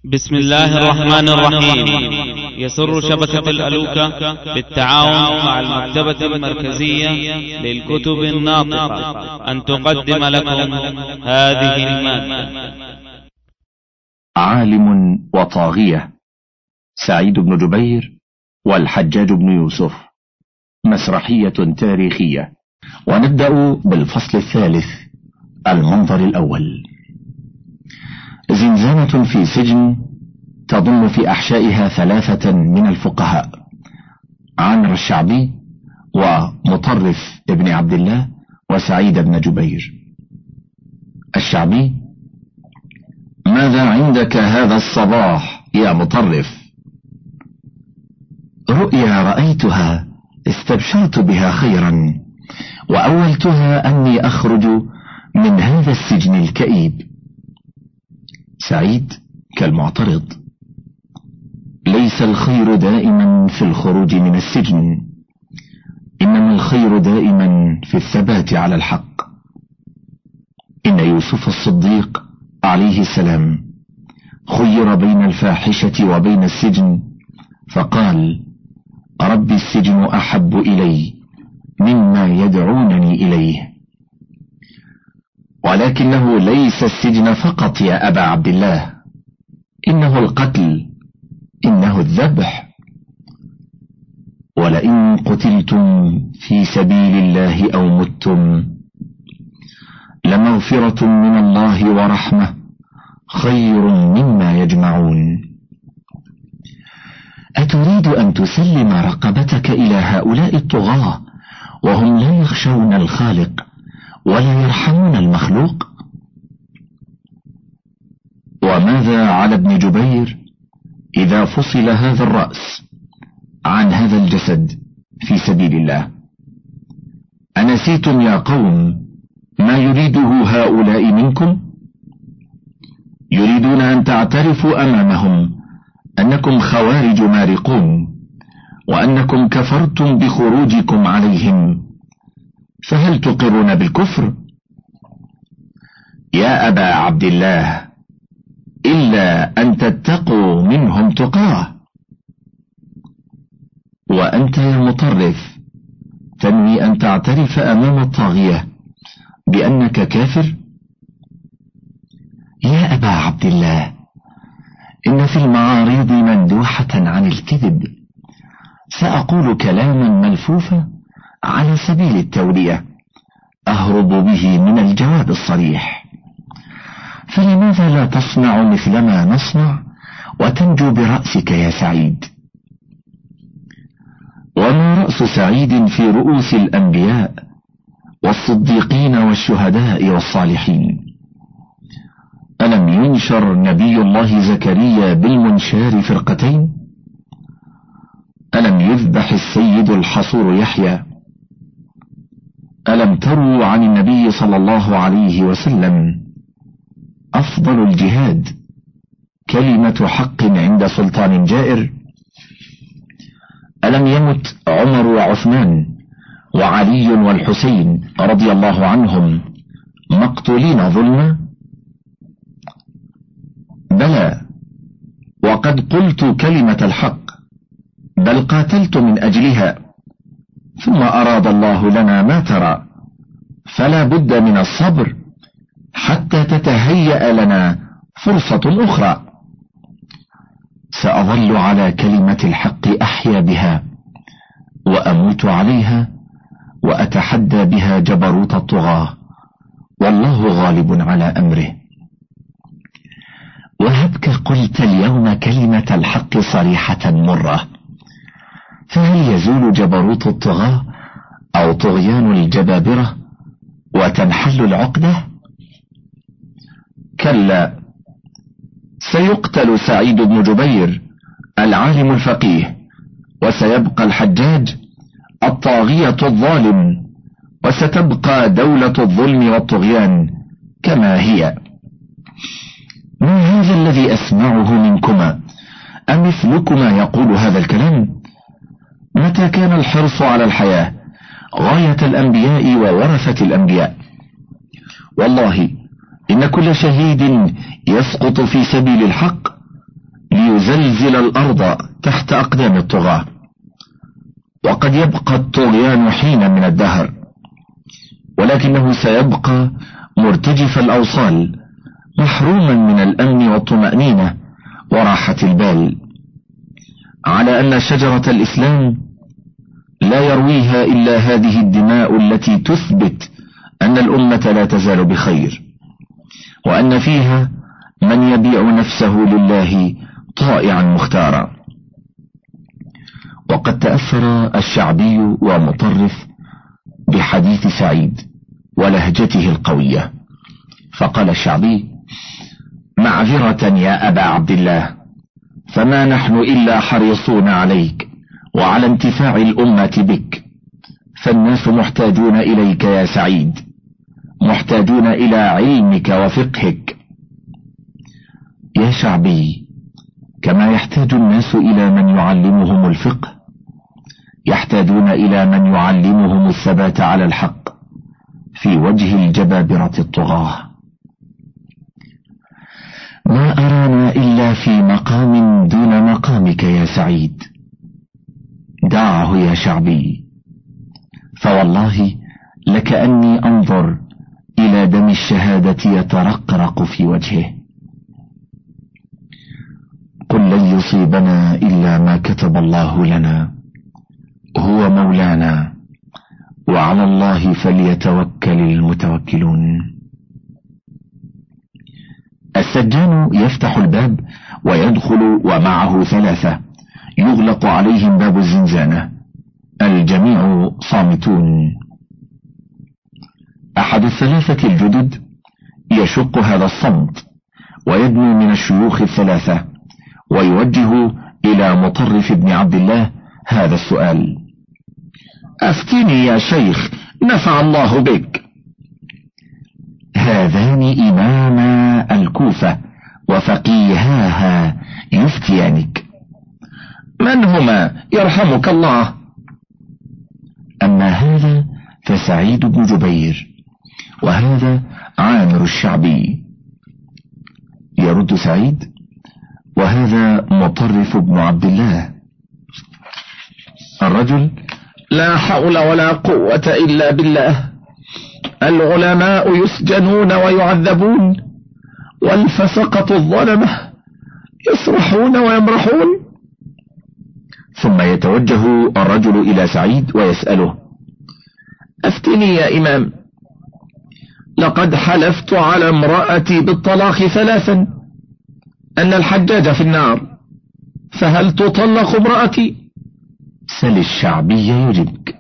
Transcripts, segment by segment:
بسم الله الرحمن الرحيم. يسر شبكة الألوكة بالتعاون مع المكتبة المركزية للكتب الناطقة أن تقدم لكم هذه المادة. عالم وطاغية، سعيد بن جبير والحجاج بن يوسف، مسرحية تاريخية. ونبدأ بالفصل الثالث. المنظر الأول: زنزانة في سجن تضم في أحشائها 3 من الفقهاء: عامر الشعبي ومطرف ابن عبد الله وسعيد بن جبير. الشعبي: ماذا عندك هذا الصباح يا مطرف؟ رؤيا رأيتها استبشرت بها خيرا، وأولتها أني أخرج من هذا السجن الكئيب. سعيد كالمعترض: ليس الخير دائما في الخروج من السجن، إنما الخير دائما في الثبات على الحق. إن يوسف الصديق عليه السلام خير بين الفاحشة وبين السجن، فقال: رب السجن أحب إلي مما يدعونني إليه. ولكنه ليس السجن فقط يا أبا عبد الله، إنه القتل، إنه الذبح. ولئن قتلتم في سبيل الله أو متم لمغفرة من الله ورحمة خير مما يجمعون. أتريد أن تسلم رقبتك إلى هؤلاء الطغاة وهم لا يخشون الخالق ولا يرحمون المخلوق؟ وماذا على ابن جبير إذا فصل هذا الرأس عن هذا الجسد في سبيل الله؟ أنسيتم يا قوم ما يريده هؤلاء منكم؟ يريدون أن تعترفوا أمامهم أنكم خوارج مارقون، وأنكم كفرتم بخروجكم عليهم، فهل تقرون بالكفر؟ يا أبا عبد الله، إلا أن تتقوا منهم تقاه. وأنت يا مطرف تنوي أن تعترف أمام الطاغية بأنك كافر؟ يا أبا عبد الله، إن في المعارض مندوحة عن الكذب. سأقول كلاما ملفوفا على سبيل التورية أهرب به من الجواب الصريح، فلماذا لا تصنع مثلما نصنع وتنجو برأسك يا سعيد؟ وما رأس سعيد في رؤوس الأنبياء والصديقين والشهداء والصالحين؟ ألم ينشر نبي الله زكريا بالمنشار فرقتين؟ ألم يذبح السيد الحصور يحيى؟ ألم تروا عن النبي صلى الله عليه وسلم: أفضل الجهاد كلمة حق عند سلطان جائر؟ ألم يمت عمر وعثمان وعلي والحسين رضي الله عنهم مقتولين ظلما؟ بلى، وقد قلت كلمة الحق، بل قاتلت من أجلها، ثم أراد الله لنا ما ترى، فلا بد من الصبر حتى تتهيأ لنا فرصة أخرى. سأظل على كلمة الحق أحيا بها وأموت عليها، وأتحدى بها جبروت الطغاة، والله غالب على أمره. وهبك قلت اليوم كلمة الحق صريحة مرة، فهل يزول جبروت الطغاة أو طغيان الجبابرة وتنحل العقدة؟ كلا، سيقتل سعيد بن جبير العالم الفقيه، وسيبقى الحجاج الطاغية الظالم، وستبقى دولة الظلم والطغيان كما هي. ما هذا الذي أسمعه منكما؟ أمثلكما يقول هذا الكلام؟ متى كان الحرص على الحياة غاية الأنبياء وورثة الأنبياء؟ والله إن كل شهيد يسقط في سبيل الحق ليزلزل الأرض تحت أقدام الطغاة. وقد يبقى الطغيان حين من الدهر، ولكنه سيبقى مرتجف الأوصال، محروما من الأمن والطمأنينة وراحة البال، على أن شجرة الإسلام لا يرويها إلا هذه الدماء التي تثبت أن الأمة لا تزال بخير، وأن فيها من يبيع نفسه لله طائعا مختارا. وقد تأثر الشعبي ومطرف بحديث سعيد ولهجته القوية، فقال الشعبي: معذرة يا أبا عبد الله، فما نحن إلا حريصون عليك وعلى انتفاع الأمة بك، فالناس محتاجون إليك يا سعيد، محتاجون إلى علمك وفقهك. يا شعبي، كما يحتاج الناس إلى من يعلمهم الفقه، يحتاجون إلى من يعلمهم الثبات على الحق في وجه الجبابرة الطغاة. ما أرانا إلا في مقام دون مقامك يا سعيد، دعه يا شعبي، فوالله لكأني أنظر إلى دم الشهادة يترقرق في وجهه. قل لن يصيبنا إلا ما كتب الله لنا، هو مولانا، وعلى الله فليتوكل المتوكلون. السجان يفتح الباب ويدخل ومعه ثلاثة يغلق عليهم باب الزنزانة، الجميع صامتون. أحد الثلاثة الجدد يشق هذا الصمت ويدنو من الشيوخ الثلاثة ويوجه إلى مطرف بن عبد الله هذا السؤال: أفتني يا شيخ نفع الله بك. هذان إماما الكوفة وفقيهاها يفتيانك. من هما يرحمك الله؟ أما هذا فسعيد بن جبير، وهذا عامر الشعبي. يرد سعيد: وهذا مطرف بن عبد الله. الرجل: لا حول ولا قوة إلا بالله، العلماء يسجنون ويعذبون، والفسقة الظلمة يسرحون ويمرحون. ثم يتوجه الرجل إلى سعيد ويسأله: أفتني يا إمام، لقد حلفت على امرأتي بالطلاق 3، أن الحجاج في النار، فهل تطلق امرأتي؟ سل الشعبي يجبك.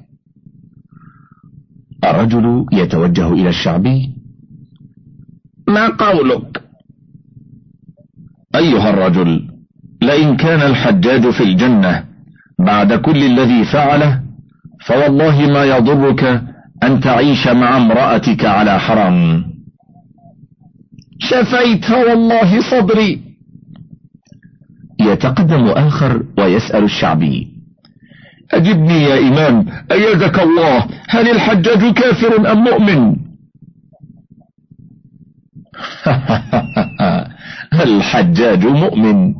الرجل يتوجه إلى الشعبي: ما قولك؟ أيها الرجل، لئن كان الحجاج في الجنة بعد كل الذي فعله، فوالله ما يضرك أن تعيش مع امرأتك على حرام. شفيت والله صدري. يتقدم آخر ويسأل الشعبي: أجبني يا إمام أيدك الله، هل الحجاج كافر أم مؤمن؟ الحجاج مؤمن.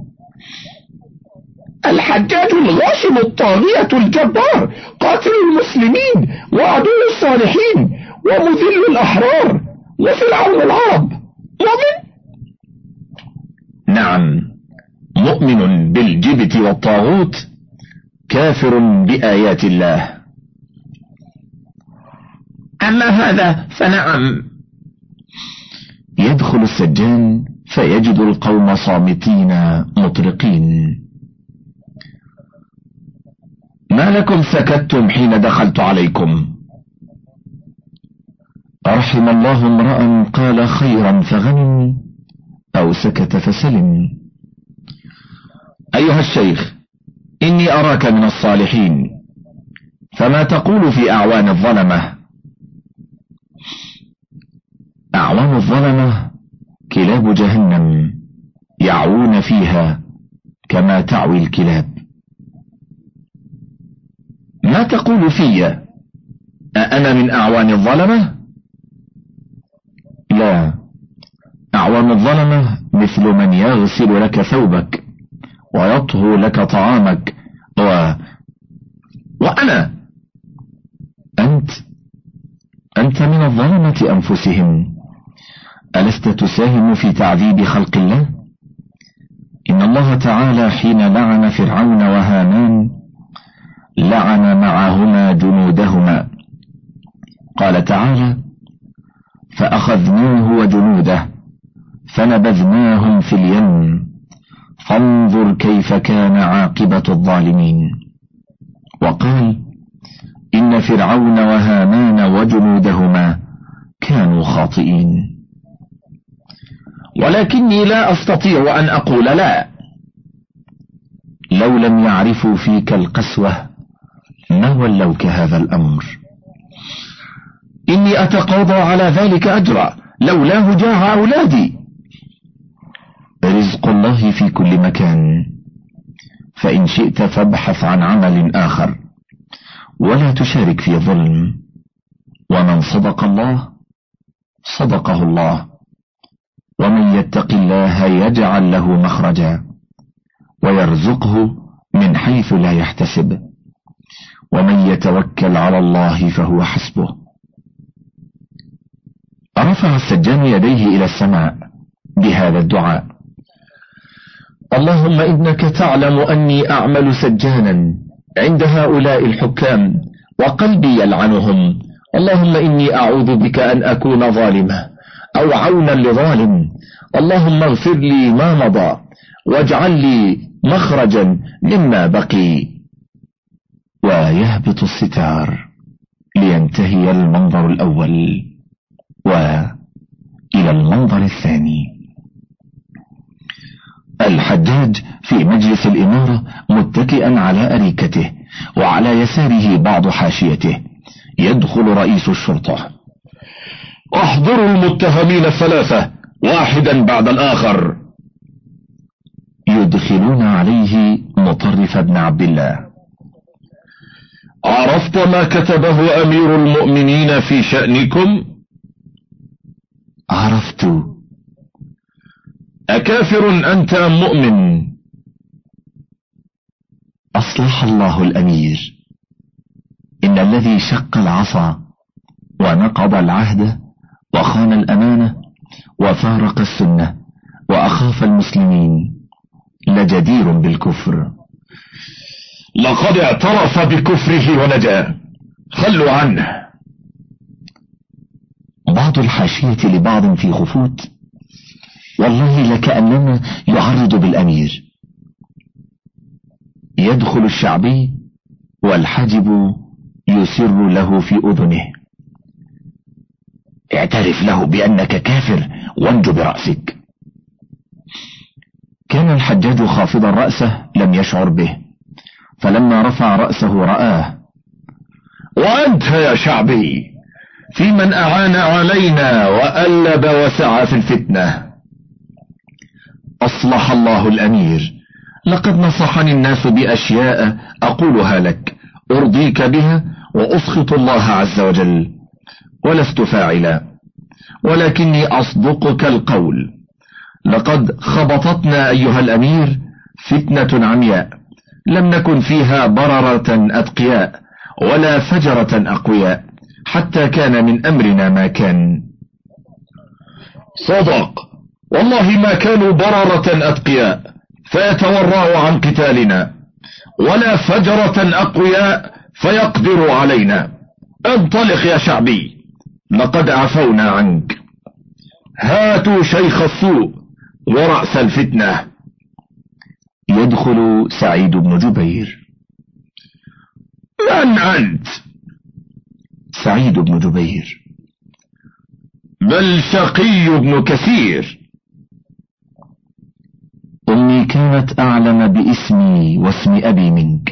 الحجاج الغاشم الطاغية الجبار، قاتل المسلمين وعدو الصالحين ومذل الأحرار وفرعون العرب، مؤمن؟ نعم، مؤمن بالجبت والطاغوت، كافر بآيات الله. أما هذا فنعم. يدخل السجان فيجد القوم صامتين مطرقين. ما لكم سكتتم حين دخلت عليكم؟ رحم الله امرأ قال خيرا فغنم، أو سكت فسلم. أيها الشيخ، إني أراك من الصالحين، فما تقول في أعوان الظلمة؟ أعوان الظلمة كلاب جهنم يعوون فيها كما تعوي الكلاب. ما تقول في؟ أأنا من أعوان الظلمة؟ لا، أعوان الظلمة مثل من يغسل لك ثوبك ويطهو لك طعامك وأنا أنت من الظلمة أنفسهم. ألست تساهم في تعذيب خلق الله؟ إن الله تعالى حين لعن فرعون وهامان لعن معهما جنودهما. قال تعالى: فأخذناه وجنوده فنبذناهم في اليم فانظر كيف كان عاقبة الظالمين. وقال: إن فرعون وهامان وجنودهما كانوا خاطئين. ولكني لا أستطيع أن أقول لا. لو لم يعرفوا فيك القسوة ما ولوك هذا الأمر. إني أتقاضى على ذلك أجرا، لولاه جاع أولادي. رزق الله في كل مكان، فإن شئت فابحث عن عمل آخر ولا تشارك في ظلم. ومن صدق الله صدقه الله، ومن يتق الله يجعل له مخرجا ويرزقه من حيث لا يحتسب، ومن يتوكل على الله فهو حسبه. رفع السجان يديه إلى السماء بهذا الدعاء: اللهم إنك تعلم أني أعمل سجانا عند هؤلاء الحكام وقلبي يلعنهم. اللهم إني أعوذ بك أن أكون ظالما أو عونا لظالم. اللهم اغفر لي ما مضى واجعل لي مخرجا مما بقي. ويهبط الستار لينتهي المنظر الأول، وإلى المنظر الثاني. الحجاج في مجلس الإمارة متكئا على أريكته، وعلى يساره بعض حاشيته. يدخل رئيس الشرطة: احضروا المتهمين الثلاثة واحدا بعد الآخر. يدخلون عليه مطرف بن عبد الله. عرفت ما كتبه أمير المؤمنين في شأنكم؟ عرفت. أكافر أنت أم مؤمن؟ أصلح الله الأمير، إن الذي شق العصا ونقض العهد وخان الأمانة وفارق السنة وأخاف المسلمين لجدير بالكفر. لقد اعترف بكفره ونجا، خلوا عنه. بعض الحاشية لبعض في خفوت: والله لكأنما يعرض بالأمير. يدخل الشعبي والحجب يسر له في أذنه: اعترف له بأنك كافر وانج برأسك. كان الحجاج خافضا رأسه لم يشعر به، فلما رفع رأسه رآه: وأنت يا شعبي في من أعان علينا وألب وسعى في الفتنة. أصلح الله الأمير، لقد نصحني الناس بأشياء أقولها لك أرضيك بها وأسخط الله عز وجل، ولست فاعلا، ولكني أصدقك القول. لقد خبطتنا أيها الأمير فتنة عمياء لم نكن فيها بررة أتقياء ولا فجرة أقوياء، حتى كان من أمرنا ما كان. صدق، والله ما كانوا بررة أتقياء فيتورعوا عن قتالنا، ولا فجرة أقوياء فيقدروا علينا. انطلق يا شعبي، لقد عفونا عنك. هاتوا شيخ السوء ورأس الفتنة. يدخل سعيد بن جبير. من أنت؟ سعيد بن جبير. بل شقي بن كثير. أمي كانت أعلم باسمي واسم أبي منك.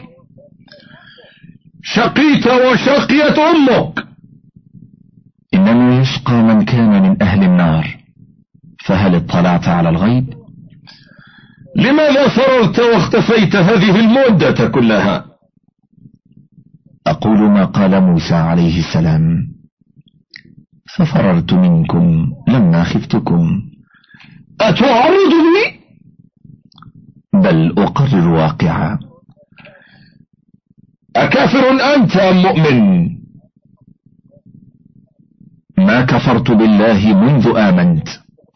شقيت وشقيت أمك. إنما يشقى من كان من أهل النار. فهل اطلعت على الغيب؟ لماذا فررت واختفيت هذه المدة كلها؟ أقول ما قال موسى عليه السلام: ففررت منكم لما خفتكم. أتعرضني؟ بل أقرر واقعا. أكافر أنت أم مؤمن؟ ما كفرت بالله منذ آمنت.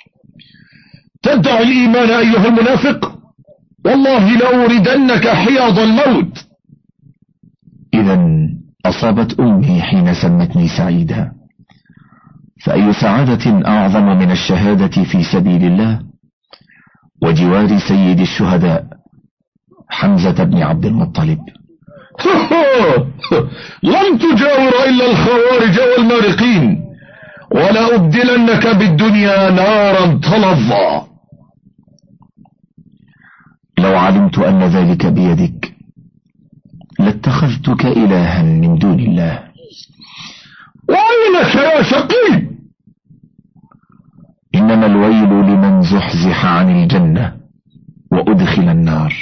تدعي الإيمان أيها المنافق؟ والله لأوردنك حياض الموت. إذن أصابت أمي حين سمتني سعيدا، فأي سعادة أعظم من الشهادة في سبيل الله وجوار سيد الشهداء حمزة بن عبد المطلب. لم تجاور إلا الخوارج والمارقين، ولا أبدلنك بالدنيا نارا تلظى. لو علمت أن ذلك بيدك لاتخذتك إلها من دون الله. وأينك يا شقي؟ إنما الويل لمن زحزح عن الجنة وأدخل النار.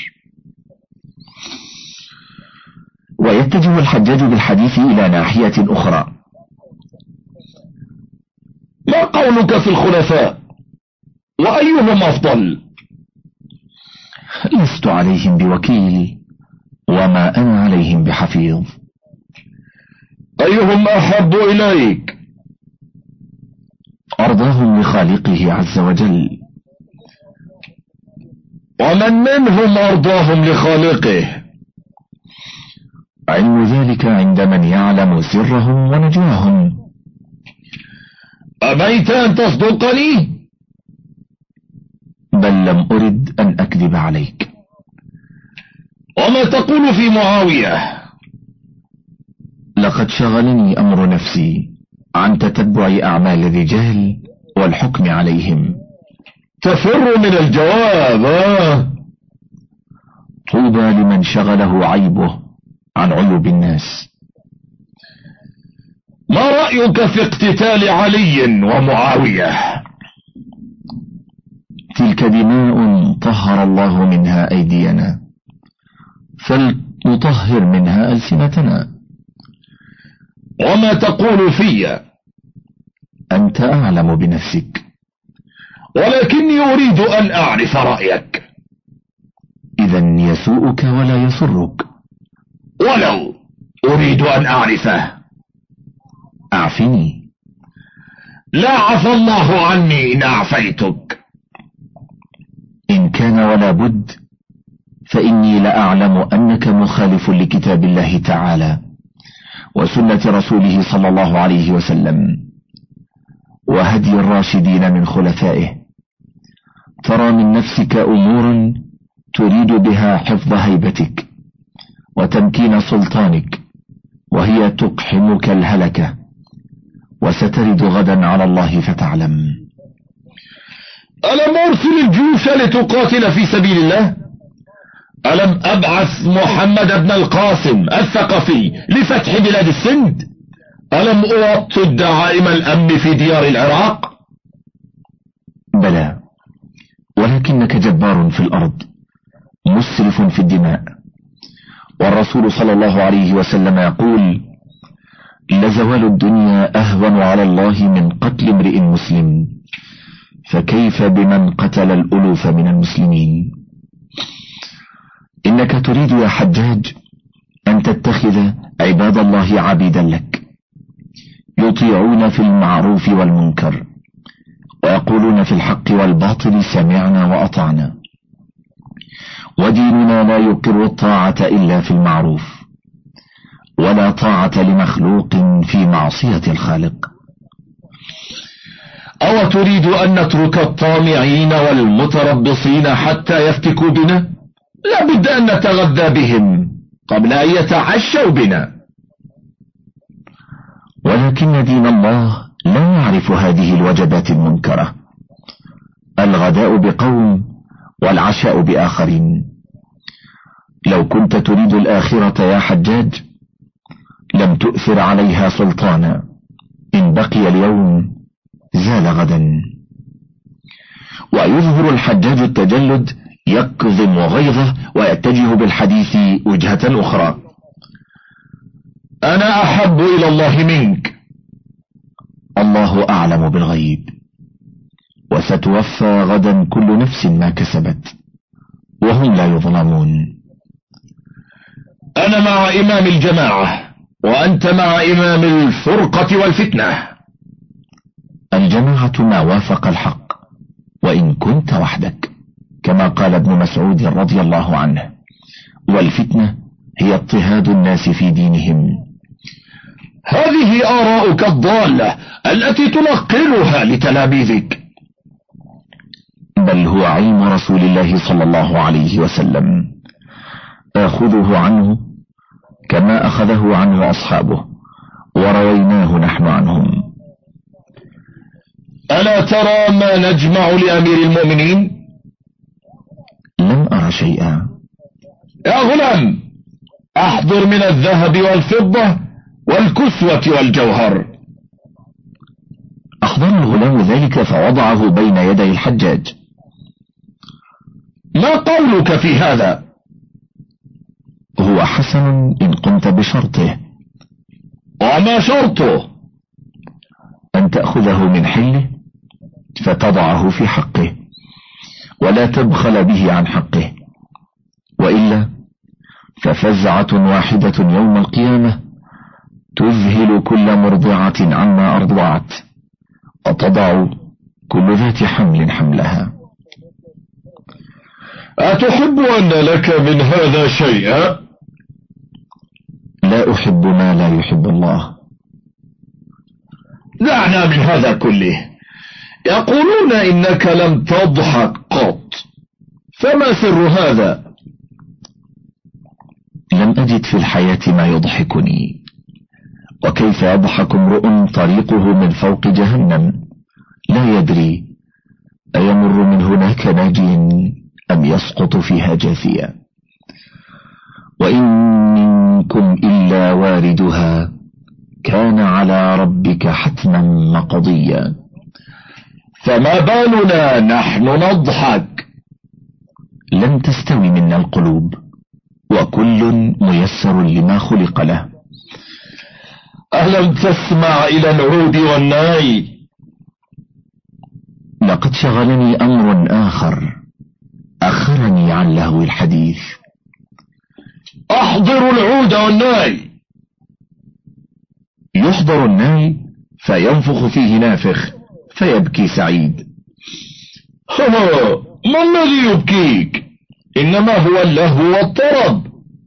ويتجه الحجاج بالحديث إلى ناحية أخرى. ما قولك في الخلفاء؟ وأيهم أفضل؟ لست عليهم بوكيل، وما أنا عليهم بحفيظ. أيهم أحب إليك؟ أرضاهم لخالقه عز وجل. ومن منهم أرضاهم لخالقه؟ علم ذلك عند من يعلم سرهم ونجواهم. أبيت أن تصدقني؟ بل لم أرد أن أكذب عليك. وما تقول في معاوية؟ لقد شغلني أمر نفسي عن تتبع أعمال الرجال والحكم عليهم. تفر من الجواب. طوبى لمن شغله عيبه عن عيوب الناس. ما رأيك في اقتتال علي ومعاوية؟ تلك دماء طهر الله منها أيدينا، فلنطهر منها ألسنتنا. وما تقول في؟ أنت أعلم بنفسك. ولكني أريد أن أعرف رأيك. إذن يسوءك ولا يسرك. ولو أريد أن أعرفه. أعفني. لا عفى الله عني إن أعفيتك. إن كان ولا بد فإني لأعلم أنك مخالف لكتاب الله تعالى وسنة رسوله صلى الله عليه وسلم وهدي الراشدين من خلفائه. ترى من نفسك أمورا تريد بها حفظ هيبتك وتمكين سلطانك، وهي تقحمك الهلكة، وسترد غدا على الله فتعلم. ألم أرسل الجيوش لتقاتل في سبيل الله؟ ألم أبعث محمد بن القاسم الثقفي لفتح بلاد السند؟ ألم أوطد دعائم الأمن في ديار العراق؟ بلى، ولكنك جبار في الأرض مسرف في الدماء. والرسول صلى الله عليه وسلم يقول: لزوال الدنيا أهون على الله من قتل امرئ مسلم، فكيف بمن قتل الألوف من المسلمين؟ إنك تريد يا حجاج أن تتخذ عباد الله عبيدا لك، يطيعون في المعروف والمنكر، ويقولون في الحق والباطل سمعنا وأطعنا، وديننا لا يقر الطاعة إلا في المعروف، ولا طاعة لمخلوق في معصية الخالق. أو تريد أن نترك الطامعين والمتربصين حتى يفتكوا بنا؟ لا بد أن نتغذى بهم قبل أن يتعشوا بنا. ولكن دين الله لا يعرف هذه الوجبات المنكرة. الغداء بقوم والعشاء بآخرين. لو كنت تريد الآخرة يا حجاج لم تؤثر عليها سلطانا. إن بقي اليوم زال غدا. ويظهر الحجاج التجلد، يكظم غيظه ويتجه بالحديث وجهة أخرى. أنا أحب إلى الله منك. الله أعلم بالغيب، وستوفى غدا كل نفس ما كسبت، وهم لا يظلمون. أنا مع إمام الجماعة وأنت مع إمام الفرقة والفتنة. الجماعة ما وافق الحق وإن كنت وحدك، كما قال ابن مسعود رضي الله عنه، والفتنة هي اضطهاد الناس في دينهم. هذه آراؤك الضالة التي تنقلها لتلاميذك. بل هو علم رسول الله صلى الله عليه وسلم، آخذه عنه كما أخذه عنه أصحابه، ورويناه نحن عنهم. ألا ترى ما نجمع لأمير المؤمنين؟ لم أرى شيئا. يا غلام، أحضر من الذهب والفضة والكسوة والجوهر. أحضر الغلام ذلك فوضعه بين يدي الحجاج. ما قولك في هذا؟ هو حسن إن قمت بشرطه. وما شرطه؟ أن تأخذه من حله فتضعه في حقه، ولا تبخل به عن حقه، وإلا ففزعة واحدة يوم القيامة تذهل كل مرضعة عما أرضعت، وتضع كل ذات حمل حملها. أتحب أن لك من هذا شيئا؟ لا أحب ما لا يحب الله. دعنا من هذا كله. يقولون إنك لم تضحك قط، فما سر هذا؟ لم أجد في الحياة ما يضحكني، وكيف يضحك امرؤ طريقه من فوق جهنم لا يدري أيمر من هناك ناجٍ أم يسقط فيها جاثيا. وإن منكم إلا واردها كان على ربك حتما مقضيا. فما بالنا نحن نضحك؟ لم تستوي منا القلوب، وكل ميسر لما خلق له. ألم تسمع إلى العود والناي؟ لقد شغلني أمر آخر أخرني عن لهو الحديث. أحضر العود والناي. يحضر الناي فينفخ فيه نافخ فيبكي سعيد. ما الذي يبكيك؟ إنما هو اللهو والطرب.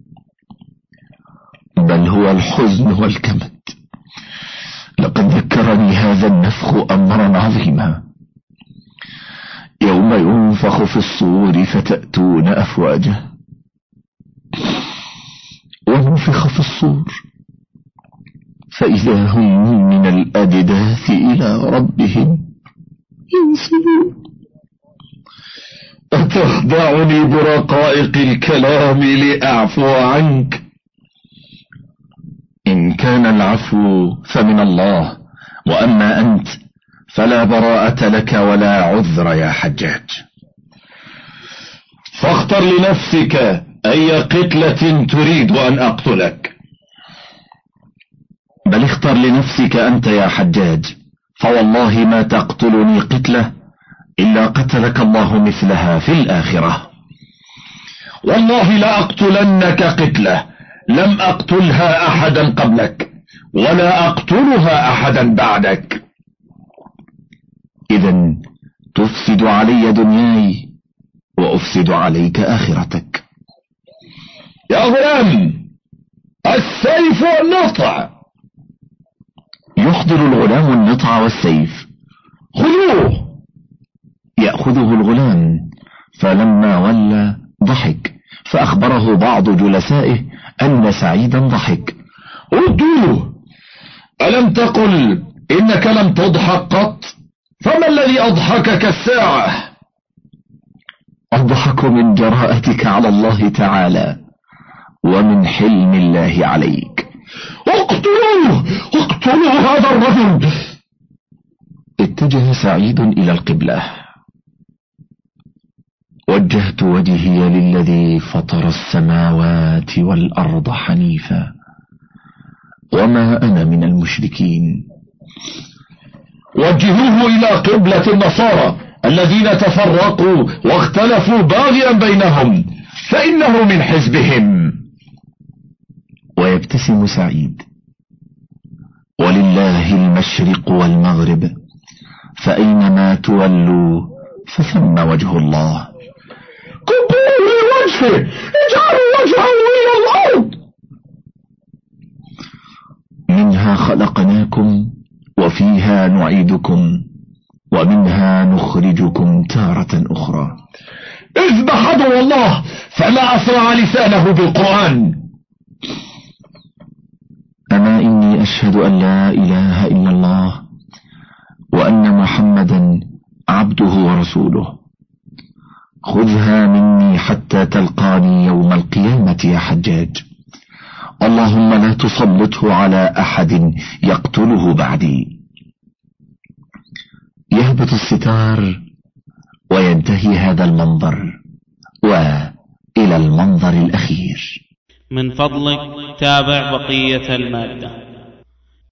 بل هو الحزن والكمد. لقد ذكرني هذا النفخ أمرا عظيما، يوم ينفخ في الصور فتأتون أفواجا، ونفخ في الصور فإذا هم من الأجداث إلى ربهم ينسلون. أتخدعني برقائق الكلام لأعفو عنك؟ إن كان العفو فمن الله، وأما أنت فلا براءة لك ولا عذر يا حجاج. فاختر لنفسك أي قتلة تريد أن أقتلك. بل اختر لنفسك أنت يا حجاج، فوالله ما تقتلني قتلة إلا قتلك الله مثلها في الآخرة. والله لا أقتلنك قتلة لم أقتلها أحدا قبلك، ولا أقتلها أحدا بعدك. إذن تفسد علي دنياي وأفسد عليك آخرتك. يا غلام، السيف والنطع. يحضر الغلام النطع والسيف. خذوه. يأخذه الغلام، فلما ولى ضحك، فأخبره بعض جلسائه أن سعيدا ضحك. ردوه. ألم تقل إنك لم تضحك قط؟ فما الذي أضحكك الساعة؟ أضحك من جراءتك على الله تعالى ومن حلم الله عليك. اقتلوه اقتلوا هذا الرجل. اتجه سعيد إلى القبلة. وجهت وجهي للذي فطر السماوات والأرض حنيفا وما أنا من المشركين. وجهوه إلى قبلة النصارى الذين تفرقوا واختلفوا باغيا بينهم فإنه من حزبهم. ويبتسم سعيد: ولله المشرق والمغرب فأينما تولوا فثم وجه الله. كبوا لوجهه، اجعلوا وجهه إلى الأرض. منها خلقناكم وفيها نعيدكم ومنها نخرجكم تارة أخرى. اذبح عدو الله فما أسرع لسانه بالقرآن. أما إني أشهد أن لا إله إلا الله وأن محمدا عبده ورسوله. خذها مني حتى تلقاني يوم القيامة يا حجاج. اللهم لا تسلطه على أحد يقتله بعدي. يهبط الستار وينتهي هذا المنظر، وإلى المنظر الأخير. من فضلك تابع بقية المادة.